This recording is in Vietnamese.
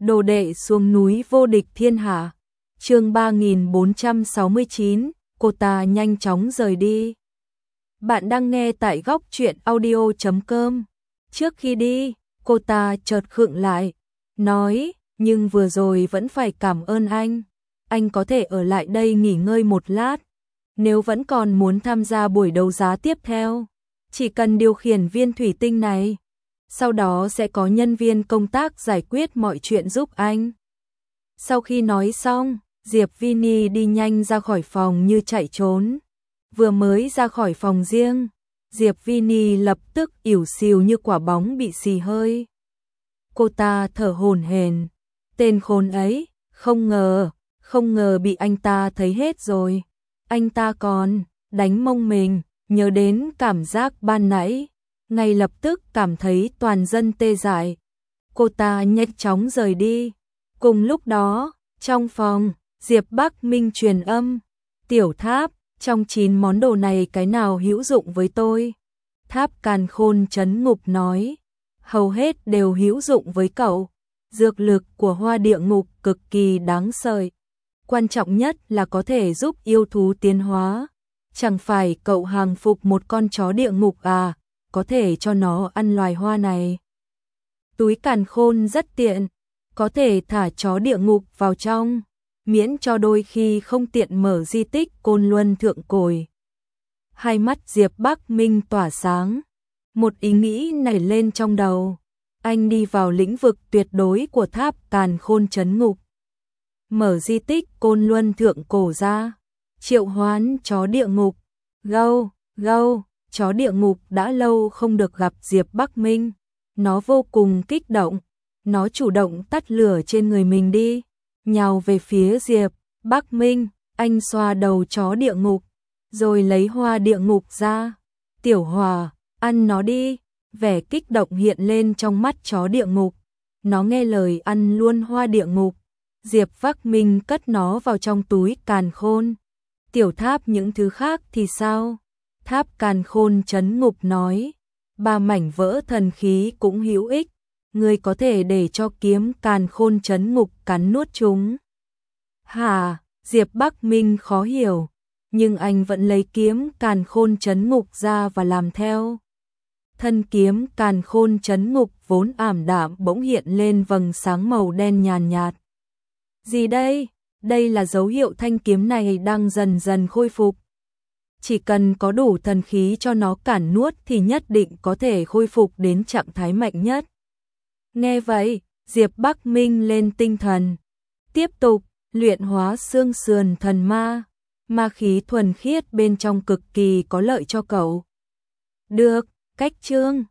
Đồ đệ xuống núi vô địch thiên hạ. Chương 3469, cô ta nhanh chóng rời đi. Bạn đang nghe tại góc truyện audio.com. Trước khi đi, cô ta chợt khựng lại, nói, nhưng vừa rồi vẫn phải cảm ơn anh có thể ở lại đây nghỉ ngơi một lát. Nếu vẫn còn muốn tham gia buổi đấu giá tiếp theo, chỉ cần điều khiển viên thủy tinh này. Sau đó sẽ có nhân viên công tác giải quyết mọi chuyện giúp anh. Sau khi nói xong, Diệp Vini đi nhanh ra khỏi phòng như chạy trốn. Vừa mới ra khỏi phòng riêng, Diệp Vini lập tức ỉu xìu như quả bóng bị xì hơi. Cô ta thở hổn hển, tên khốn ấy, không ngờ bị anh ta thấy hết rồi. Anh ta còn đánh mông mình, nhớ đến cảm giác ban nãy, ngay lập tức cảm thấy toàn thân tê dại. Cô ta nhanh chóng rời đi. Cùng lúc đó, trong phòng, Diệp Bắc Minh truyền âm, Tiểu Tháp, trong 9 món đồ này cái nào hữu dụng với tôi? Tháp Càn Khôn trấn ngục nói, hầu hết đều hữu dụng với cậu. Dược lực của hoa địa ngục cực kỳ đáng sợ. Quan trọng nhất là có thể giúp yêu thú tiến hóa. Chẳng phải cậu hàng phục một con chó địa ngục à, có thể cho nó ăn loài hoa này. Túi càn khôn rất tiện, có thể thả chó địa ngục vào trong, miễn cho đôi khi không tiện mở di tích Côn Luân Thượng Cồi. Hai mắt Diệp Bắc Minh tỏa sáng, một ý nghĩ nảy lên trong đầu. Anh đi vào lĩnh vực tuyệt đối của Tháp Càn Khôn trấn ngục. Mở di tích Côn Luân Thượng Cổ ra, triệu hoán chó địa ngục. Gâu, gâu, chó địa ngục đã lâu không được gặp Diệp Bắc Minh. Nó vô cùng kích động, nó chủ động tắt lửa trên người mình đi, nhào về phía Diệp Bắc Minh. Anh xoa đầu chó địa ngục, rồi lấy hoa địa ngục ra. Tiểu Hòa, ăn nó đi. Vẻ kích động hiện lên trong mắt chó địa ngục. Nó nghe lời ăn luôn hoa địa ngục. Diệp Bắc Minh cất nó vào trong túi càn khôn. Tiểu Tháp, những thứ khác thì sao? Tháp Càn Khôn trấn ngục nói, 3 mảnh vỡ thần khí cũng hữu ích. Ngươi có thể để cho kiếm Càn Khôn trấn ngục cắn nuốt chúng. Hả? Diệp Bắc Minh khó hiểu, nhưng anh vẫn lấy kiếm Càn Khôn trấn ngục ra và làm theo. Thân kiếm Càn Khôn trấn ngục vốn ảm đạm bỗng hiện lên vầng sáng màu đen nhàn nhạt. Gì đây? Đây là dấu hiệu thanh kiếm này đang dần dần khôi phục. Chỉ cần có đủ thần khí cho nó cản nuốt thì nhất định có thể khôi phục đến trạng thái mạnh nhất. Nghe vậy, Diệp Bắc Minh lên tinh thần. Tiếp tục, luyện hóa xương sườn thần ma. Ma khí thuần khiết bên trong cực kỳ có lợi cho cậu. Được, cách chương